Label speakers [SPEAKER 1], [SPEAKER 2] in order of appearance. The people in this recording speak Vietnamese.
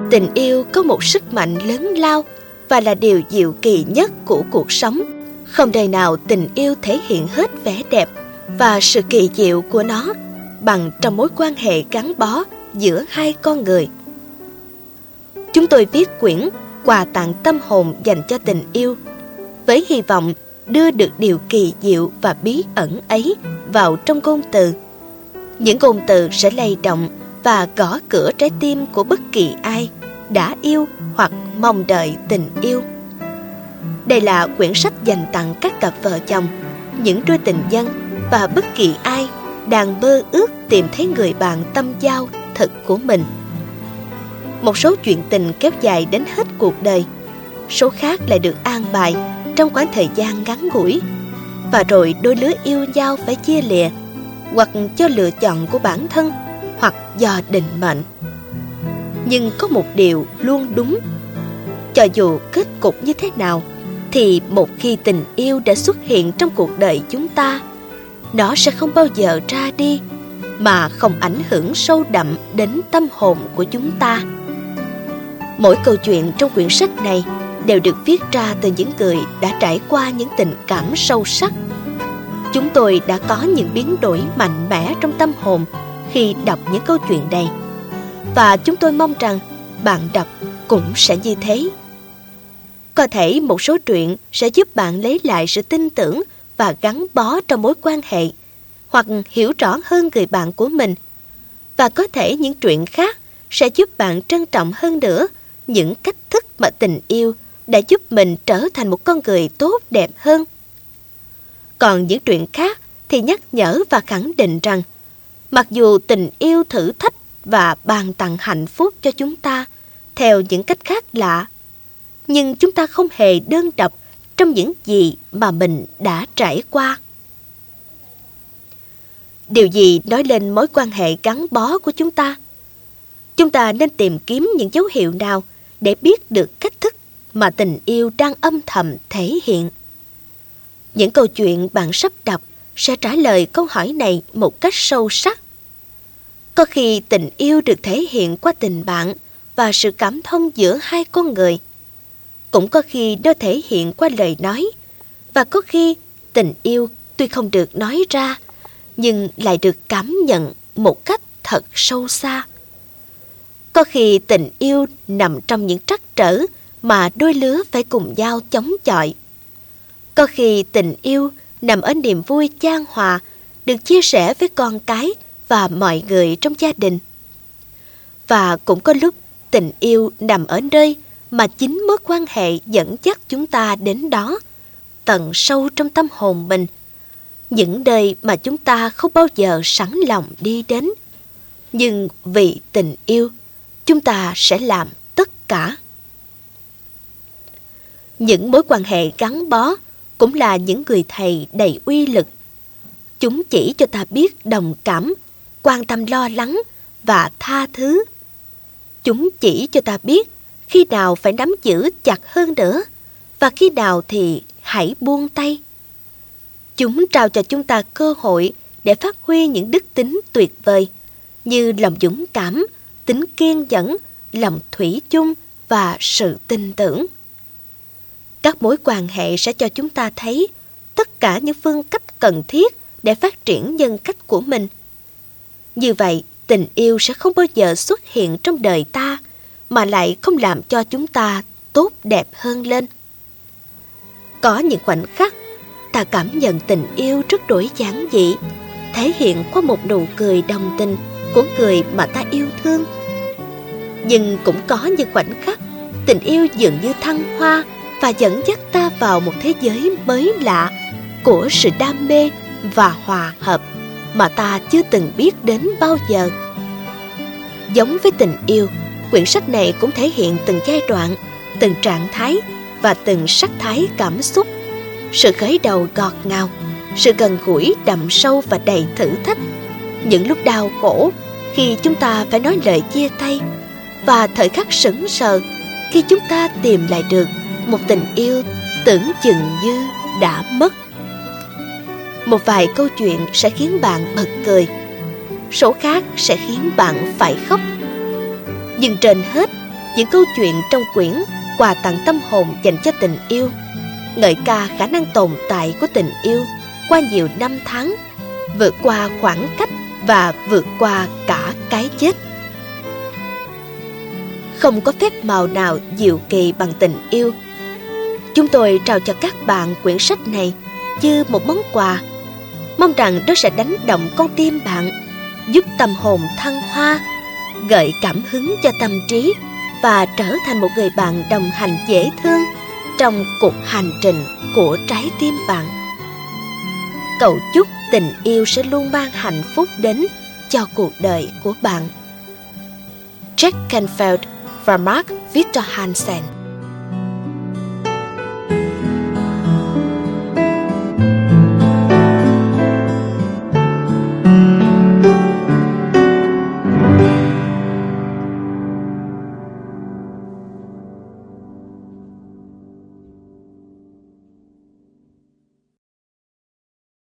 [SPEAKER 1] Tình yêu có một sức mạnh lớn lao và là điều diệu kỳ nhất của cuộc sống. Không đời nào tình yêu thể hiện hết vẻ đẹp và sự kỳ diệu của nó bằng trong mối quan hệ gắn bó giữa hai con người. Chúng tôi viết quyển Quà tặng tâm hồn dành cho tình yêu với hy vọng đưa được điều kỳ diệu và bí ẩn ấy vào trong ngôn từ. Những ngôn từ sẽ lay động và gõ cửa trái tim của bất kỳ ai đã yêu hoặc mong đợi tình yêu. Đây là quyển sách dành tặng các cặp vợ chồng, những đôi tình nhân và bất kỳ ai đang mơ ước tìm thấy người bạn tâm giao thật của mình. Một số chuyện tình kéo dài đến hết cuộc đời, số khác lại được an bài trong khoảng thời gian ngắn ngủi, và rồi đôi lứa yêu nhau phải chia lìa, hoặc do lựa chọn của bản thân, hoặc do định mệnh. Nhưng có một điều luôn đúng: cho dù kết cục như thế nào, thì một khi tình yêu đã xuất hiện trong cuộc đời chúng ta, nó sẽ không bao giờ ra đi mà không ảnh hưởng sâu đậm đến tâm hồn của chúng ta. Mỗi câu chuyện trong quyển sách này đều được viết ra từ những người đã trải qua những tình cảm sâu sắc. Chúng tôi đã có những biến đổi mạnh mẽ trong tâm hồn khi đọc những câu chuyện này, và chúng tôi mong rằng bạn đọc cũng sẽ như thế. Có thể một số truyện sẽ giúp bạn lấy lại sự tin tưởng và gắn bó trong mối quan hệ, hoặc hiểu rõ hơn người bạn của mình. Và có thể những truyện khác sẽ giúp bạn trân trọng hơn nữa những cách thức mà tình yêu đã giúp mình trở thành một con người tốt đẹp hơn. Còn những truyện khác thì nhắc nhở và khẳng định rằng mặc dù tình yêu thử thách và ban tặng hạnh phúc cho chúng ta theo những cách khác lạ, nhưng chúng ta không hề đơn độc trong những gì mà mình đã trải qua. Điều gì nói lên mối quan hệ gắn bó của chúng ta? Chúng ta nên tìm kiếm những dấu hiệu nào để biết được cách thức mà tình yêu đang âm thầm thể hiện? Những câu chuyện bạn sắp đọc sẽ trả lời câu hỏi này một cách sâu sắc. Có khi tình yêu được thể hiện qua tình bạn và sự cảm thông giữa hai con người. Cũng có khi nó thể hiện qua lời nói, và có khi tình yêu tuy không được nói ra nhưng lại được cảm nhận một cách thật sâu xa. Có khi tình yêu nằm trong những trắc trở mà đôi lứa phải cùng nhau chống chọi. Có khi tình yêu nằm ở niềm vui chan hòa được chia sẻ với con cái và mọi người trong gia đình. Và cũng có lúc tình yêu nằm ở nơi mà chính mối quan hệ dẫn dắt chúng ta đến đó, tận sâu trong tâm hồn mình, những nơi mà chúng ta không bao giờ sẵn lòng đi đến. Nhưng vì tình yêu, chúng ta sẽ làm tất cả. Những mối quan hệ gắn bó cũng là những người thầy đầy uy lực. Chúng chỉ cho ta biết đồng cảm, quan tâm lo lắng và tha thứ. Chúng chỉ cho ta biết khi nào phải nắm giữ chặt hơn nữa và khi nào thì hãy buông tay. Chúng trao cho chúng ta cơ hội để phát huy những đức tính tuyệt vời như lòng dũng cảm, tính kiên nhẫn, lòng thủy chung và sự tin tưởng. Các mối quan hệ sẽ cho chúng ta thấy tất cả những phương cách cần thiết để phát triển nhân cách của mình. Như vậy, tình yêu sẽ không bao giờ xuất hiện trong đời ta mà lại không làm cho chúng ta tốt đẹp hơn lên. Có những khoảnh khắc ta cảm nhận tình yêu rất đổi giản dị, thể hiện qua một nụ cười đồng tình của người mà ta yêu thương. Nhưng cũng có những khoảnh khắc tình yêu dường như thăng hoa và dẫn dắt ta vào một thế giới mới lạ của sự đam mê và hòa hợp mà ta chưa từng biết đến bao giờ. Giống với tình yêu, quyển sách này cũng thể hiện từng giai đoạn, từng trạng thái và từng sắc thái cảm xúc. Sự khởi đầu ngọt ngào, sự gần gũi đậm sâu và đầy thử thách, những lúc đau khổ khi chúng ta phải nói lời chia tay, và thời khắc sững sờ khi chúng ta tìm lại được một tình yêu tưởng chừng như đã mất. Một vài câu chuyện sẽ khiến bạn bật cười, số khác sẽ khiến bạn phải khóc. Nhưng trên hết, những câu chuyện trong quyển Quà tặng tâm hồn dành cho tình yêu ngợi ca khả năng tồn tại của tình yêu qua nhiều năm tháng, vượt qua khoảng cách và vượt qua cả cái chết. Không có phép màu nào diệu kỳ bằng tình yêu. Chúng tôi trao cho các bạn quyển sách này như một món quà, mong rằng nó sẽ đánh động con tim bạn, giúp tâm hồn thăng hoa, gợi cảm hứng cho tâm trí và trở thành một người bạn đồng hành dễ thương trong cuộc hành trình của trái tim bạn. Cầu chúc tình yêu sẽ luôn mang hạnh phúc đến cho cuộc đời của bạn. Jack Canfield và Mark Victor Hansen.